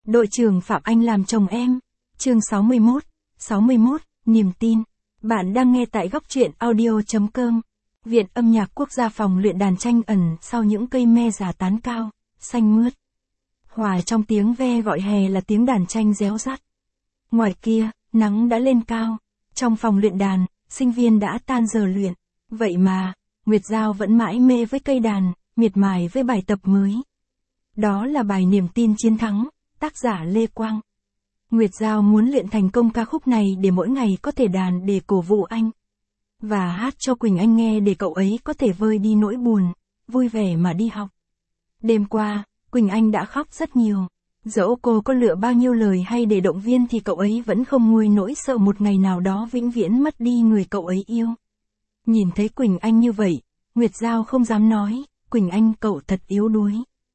Đội trưởng Phạm Anh làm chồng em. Chương 61, niềm tin. Bạn đang nghe tại góc truyện audio.com. Viện âm nhạc quốc gia phòng luyện đàn tranh ẩn sau những cây me già tán cao, xanh mướt. Hòa trong tiếng ve gọi hè là tiếng đàn tranh réo rắt. Ngoài kia, nắng đã lên cao. Trong phòng luyện đàn, sinh viên đã tan giờ luyện. Vậy mà, Nguyệt Giao vẫn mãi mê với cây đàn, miệt mài với bài tập mới. Đó là bài Niềm tin chiến thắng, tác giả Lê Quang. Nguyệt Giao muốn luyện thành công ca khúc này để mỗi ngày có thể đàn để cổ vũ anh. Và hát cho Quỳnh Anh nghe để cậu ấy có thể vơi đi nỗi buồn, vui vẻ mà đi học. Đêm qua, Quỳnh Anh đã khóc rất nhiều. Dẫu cô có lựa bao nhiêu lời hay để động viên thì cậu ấy vẫn không nguôi nỗi sợ một ngày nào đó vĩnh viễn mất đi người cậu ấy yêu. Nhìn thấy Quỳnh Anh như vậy, Nguyệt Giao không dám nói, Quỳnh Anh cậu thật yếu đuối.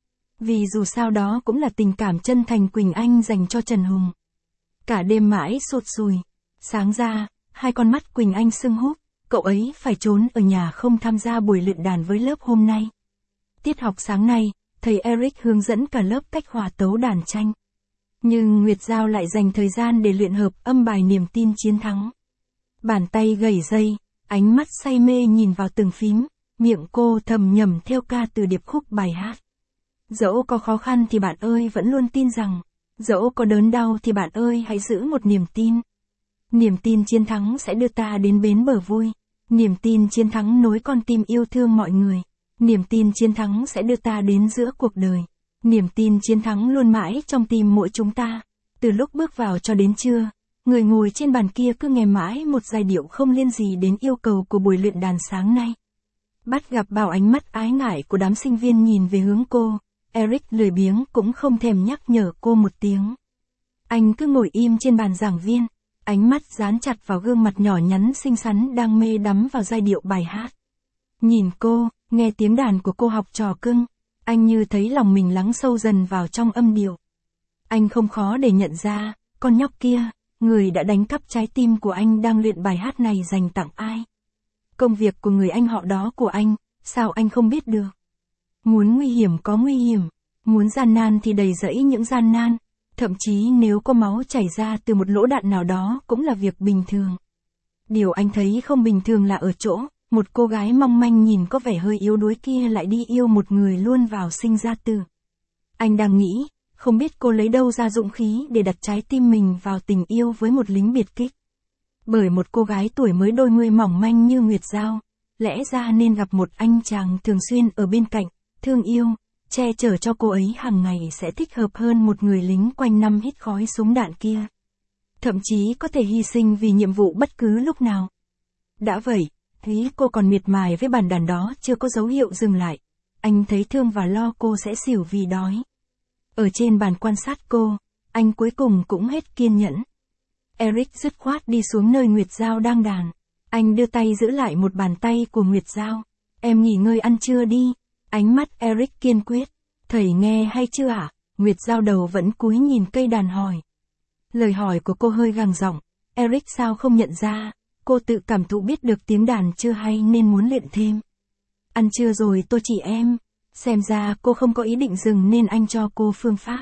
Vì dù sao đó cũng là tình cảm chân thành Quỳnh Anh dành cho Trần Hùng. Cả đêm mãi sụt sùi. Sáng ra, hai con mắt Quỳnh Anh sưng húp, cậu ấy phải trốn ở nhà không tham gia buổi luyện đàn với lớp hôm nay. Tiết học sáng nay, thầy Eric hướng dẫn cả lớp cách hòa tấu đàn tranh. Nhưng Nguyệt Giao lại dành thời gian để luyện hợp âm bài Niềm tin chiến thắng. Bàn tay gảy dây, ánh mắt say mê nhìn vào từng phím, miệng cô thầm nhẩm theo ca từ điệp khúc bài hát. Dẫu có khó khăn thì bạn ơi vẫn luôn tin rằng, dẫu có đớn đau thì bạn ơi hãy giữ một niềm tin. Niềm tin chiến thắng sẽ đưa ta đến bến bờ vui. Niềm tin chiến thắng nối con tim yêu thương mọi người. Niềm tin chiến thắng sẽ đưa ta đến giữa cuộc đời. Niềm tin chiến thắng luôn mãi trong tim mỗi chúng ta. Từ lúc bước vào cho đến trưa, người ngồi trên bàn kia cứ nghe mãi một giai điệu không liên gì đến yêu cầu của buổi luyện đàn sáng nay. Bắt gặp bao ánh mắt ái ngại của đám sinh viên nhìn về hướng cô, Eric lười biếng cũng không thèm nhắc nhở cô một tiếng. Anh cứ ngồi im trên bàn giảng viên, ánh mắt dán chặt vào gương mặt nhỏ nhắn xinh xắn đang mê đắm vào giai điệu bài hát. Nhìn cô, nghe tiếng đàn của cô học trò cưng, anh như thấy lòng mình lắng sâu dần vào trong âm điệu. Anh không khó để nhận ra, con nhóc kia, người đã đánh cắp trái tim của anh đang luyện bài hát này dành tặng ai. Công việc của người anh họ đó của anh, sao anh không biết được? Muốn nguy hiểm có nguy hiểm, muốn gian nan thì đầy rẫy những gian nan, thậm chí nếu có máu chảy ra từ một lỗ đạn nào đó cũng là việc bình thường. Điều anh thấy không bình thường là ở chỗ, một cô gái mong manh nhìn có vẻ hơi yếu đuối kia lại đi yêu một người luôn vào sinh ra tử. Anh đang nghĩ, không biết cô lấy đâu ra dũng khí để đặt trái tim mình vào tình yêu với một lính biệt kích. Bởi một cô gái tuổi mới đôi mươi mỏng manh như Nguyệt Giao, lẽ ra nên gặp một anh chàng thường xuyên ở bên cạnh, thương yêu, che chở cho cô ấy hàng ngày sẽ thích hợp hơn một người lính quanh năm hít khói súng đạn kia. Thậm chí có thể hy sinh vì nhiệm vụ bất cứ lúc nào. Đã vậy, thấy cô còn miệt mài với bàn đàn đó chưa có dấu hiệu dừng lại. Anh thấy thương và lo cô sẽ xỉu vì đói. Ở trên bàn quan sát cô, anh cuối cùng cũng hết kiên nhẫn. Eric dứt khoát đi xuống nơi Nguyệt Giao đang đàn. Anh đưa tay giữ lại một bàn tay của Nguyệt Giao. Em nghỉ ngơi ăn trưa đi. Ánh mắt Eric kiên quyết. Thầy nghe hay chưa ạ? Nguyệt Giao đầu vẫn cúi nhìn cây đàn hỏi. Lời hỏi của cô hơi gằn giọng. Eric sao không nhận ra, cô tự cảm thụ biết được tiếng đàn chưa hay nên muốn luyện thêm. Ăn trưa rồi tôi chỉ em. Xem ra cô không có ý định dừng nên anh cho cô phương pháp.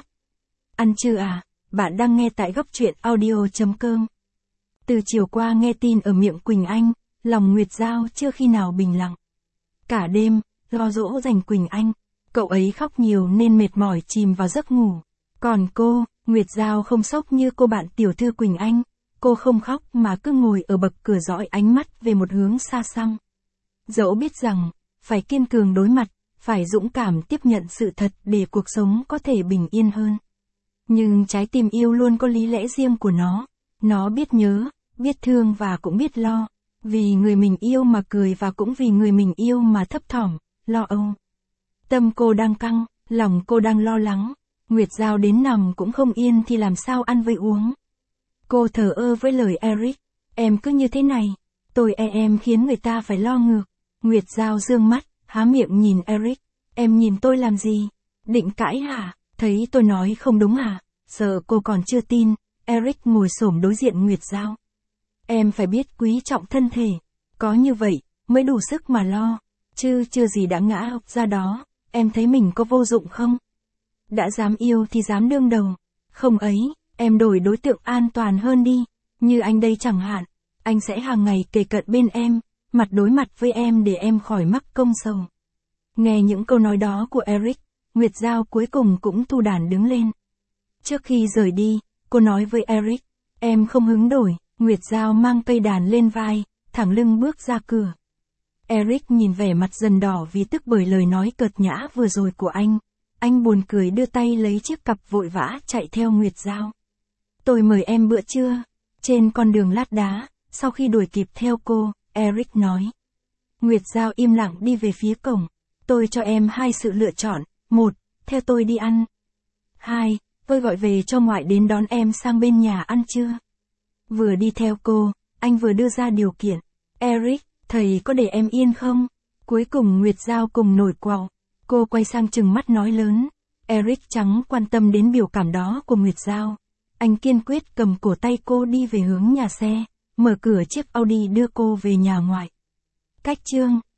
Ăn trưa à? Bạn đang nghe tại góc truyện audio.com. Từ chiều qua nghe tin ở miệng Quỳnh Anh, lòng Nguyệt Giao chưa khi nào bình lặng. Cả đêm, lo dỗ dành Quỳnh Anh, cậu ấy khóc nhiều nên mệt mỏi chìm vào giấc ngủ. Còn cô, Nguyệt Giao không sốc như cô bạn tiểu thư Quỳnh Anh, cô không khóc mà cứ ngồi ở bậc cửa dõi ánh mắt về một hướng xa xăm. Dẫu biết rằng, phải kiên cường đối mặt, phải dũng cảm tiếp nhận sự thật để cuộc sống có thể bình yên hơn. Nhưng trái tim yêu luôn có lý lẽ riêng của nó biết nhớ, biết thương và cũng biết lo. Vì người mình yêu mà cười và cũng vì người mình yêu mà thấp thỏm, lo âu. Tâm cô đang căng, lòng cô đang lo lắng. Nguyệt Giao đến nằm cũng không yên thì làm sao ăn với uống. Cô thờ ơ với lời Eric. Em cứ như thế này, tôi em khiến người ta phải lo ngược. Nguyệt Giao dương mắt, há miệng nhìn Eric. Em nhìn tôi làm gì? Định cãi hả? Thấy tôi nói không đúng hả? Sợ cô còn chưa tin, Eric ngồi xổm đối diện Nguyệt Giao. Em phải biết quý trọng thân thể, có như vậy, mới đủ sức mà lo, chứ chưa gì đã ngã ra đó, em thấy mình có vô dụng không? Đã dám yêu thì dám đương đầu, Không ấy, em đổi đối tượng an toàn hơn đi. Như anh đây chẳng hạn. Anh sẽ hàng ngày kề cận bên em, mặt đối mặt với em để em khỏi mắc công sầu. Nghe những câu nói đó của Eric, Nguyệt Giao cuối cùng cũng thu đàn đứng lên. Trước khi rời đi, cô nói với Eric, em không hứng đổi. Nguyệt Giao mang cây đàn lên vai, thẳng lưng bước ra cửa. Eric nhìn vẻ mặt dần đỏ vì tức bởi lời nói cợt nhã vừa rồi của anh. Anh buồn cười đưa tay lấy chiếc cặp vội vã chạy theo Nguyệt Giao. Tôi mời em bữa trưa. Trên con đường lát đá, sau khi đuổi kịp theo cô, Eric nói. Nguyệt Giao im lặng đi về phía cổng. Tôi cho em 2 sự lựa chọn. 1. Theo tôi đi ăn. 2. Tôi gọi về cho ngoại đến đón em sang bên nhà ăn trưa. Vừa đi theo cô, anh vừa đưa ra điều kiện. Eric, thầy có để em yên không? Cuối cùng Nguyệt Giao cùng nổi quạo. Cô quay sang trừng mắt nói lớn. Eric chẳng quan tâm đến biểu cảm đó của Nguyệt Giao. Anh kiên quyết cầm cổ tay cô đi về hướng nhà xe, mở cửa chiếc Audi đưa cô về nhà ngoại. Cách chương